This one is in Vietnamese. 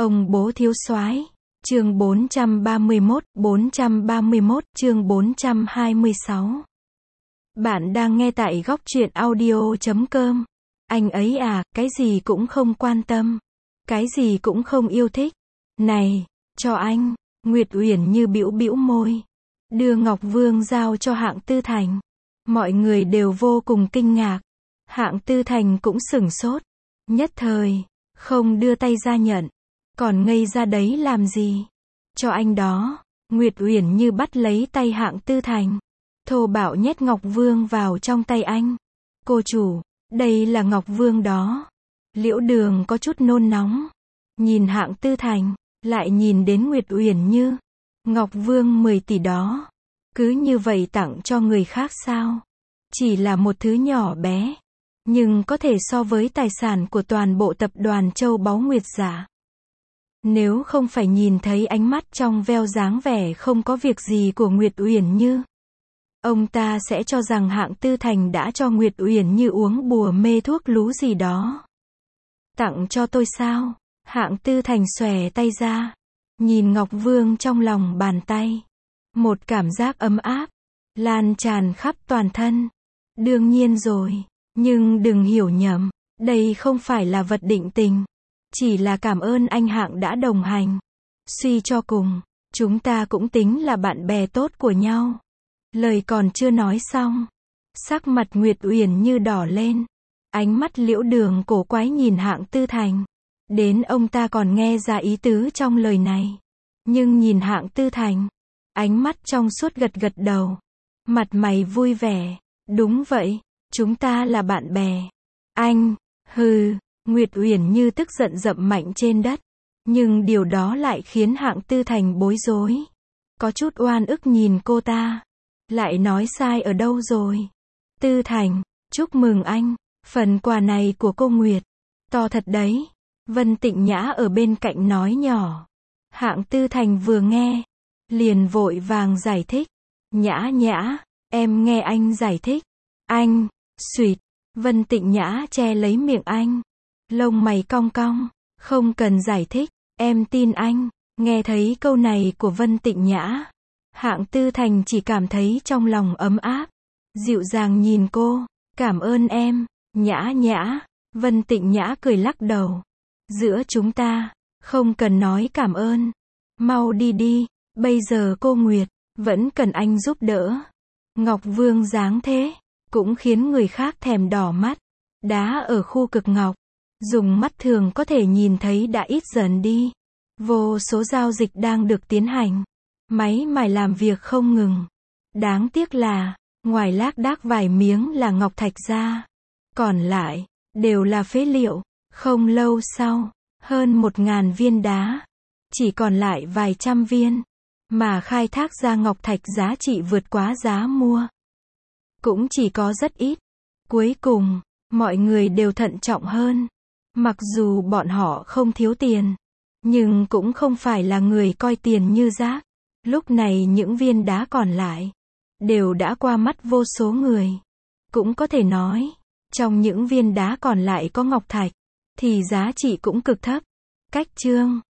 Ông bố thiếu soái. Chương 431, chương 426. Bạn đang nghe tại góc truyện audio.com. Anh ấy à, cái gì cũng không quan tâm, cái gì cũng không yêu thích. Này, cho anh. Nguyệt Uyển Như bĩu bĩu môi, đưa Ngọc Vương giao cho Hạng Tư Thành. Mọi người đều vô cùng kinh ngạc. Hạng Tư Thành cũng sửng sốt, nhất thời không đưa tay ra nhận, còn ngây ra đấy làm gì? Cho anh đó. Nguyệt Uyển Như bắt lấy tay Hạng Tư Thành, thô bạo nhét Ngọc Vương vào trong tay anh. Cô chủ, đây là Ngọc Vương đó. Liễu Đường có chút nôn nóng, nhìn Hạng Tư Thành, lại nhìn đến Nguyệt Uyển Như. Ngọc Vương 10 tỷ đó, cứ như vậy tặng cho người khác sao? Chỉ là một thứ nhỏ bé, nhưng có thể so với tài sản của toàn bộ tập đoàn Châu Báu Nguyệt Giả. Nếu không phải nhìn thấy ánh mắt trong veo dáng vẻ không có việc gì của Nguyệt Uyển Như, ông ta sẽ cho rằng Hạng Tư Thành đã cho Nguyệt Uyển Như uống bùa mê thuốc lú gì đó. Tặng cho tôi sao? Hạng Tư Thành xòe tay ra, nhìn Ngọc Vương trong lòng bàn tay. Một cảm giác ấm áp lan tràn khắp toàn thân. Đương nhiên rồi, nhưng đừng hiểu nhầm, đây không phải là vật định tình, chỉ là cảm ơn anh Hạng đã đồng hành. Suy cho cùng, chúng ta cũng tính là bạn bè tốt của nhau. Lời còn chưa nói xong, sắc mặt Nguyệt Uyển Như đỏ lên, ánh mắt Liễu Đường cổ quái nhìn Hạng Tư Thành. Đến ông ta còn nghe ra ý tứ trong lời này, nhưng nhìn Hạng Tư Thành, ánh mắt trong suốt gật gật đầu, mặt mày vui vẻ. Đúng vậy, chúng ta là bạn bè. Anh, hừ. Nguyệt Uyển Như tức giận dậm mạnh trên đất, nhưng điều đó lại khiến Hạng Tư Thành bối rối, có chút oan ức nhìn cô ta. Lại nói sai ở đâu rồi? Tư Thành, chúc mừng anh, phần quà này của cô Nguyệt, to thật đấy. Vân Tịnh Nhã ở bên cạnh nói nhỏ. Hạng Tư Thành vừa nghe, liền vội vàng giải thích. Nhã Nhã, em nghe anh giải thích. Anh, xuyệt. Vân Tịnh Nhã che lấy miệng anh, lông mày cong cong. Không cần giải thích, em tin anh. Nghe thấy câu này của Vân Tịnh Nhã, Hạng Tư Thành chỉ cảm thấy trong lòng ấm áp, dịu dàng nhìn cô. Cảm ơn em, Nhã Nhã. Vân Tịnh Nhã cười lắc đầu. Giữa chúng ta, không cần nói cảm ơn. Mau đi đi, bây giờ cô Nguyệt vẫn cần anh giúp đỡ. Ngọc Vương dáng thế, cũng khiến người khác thèm đỏ mắt. Đá ở khu cực ngọc, dùng mắt thường có thể nhìn thấy đã ít dần đi. Vô số giao dịch đang được tiến hành, máy mài làm việc không ngừng. Đáng tiếc là, ngoài lác đác vài miếng là ngọc thạch ra, còn lại đều là phế liệu. Không lâu sau, hơn 1000 viên đá, chỉ còn lại vài trăm viên, mà khai thác ra ngọc thạch giá trị vượt quá giá mua, cũng chỉ có rất ít. Cuối cùng, mọi người đều thận trọng hơn. Mặc dù bọn họ không thiếu tiền, nhưng cũng không phải là người coi tiền như rác. Lúc này những viên đá còn lại, đều đã qua mắt vô số người. Cũng có thể nói, trong những viên đá còn lại có ngọc thạch, thì giá trị cũng cực thấp. Cách chương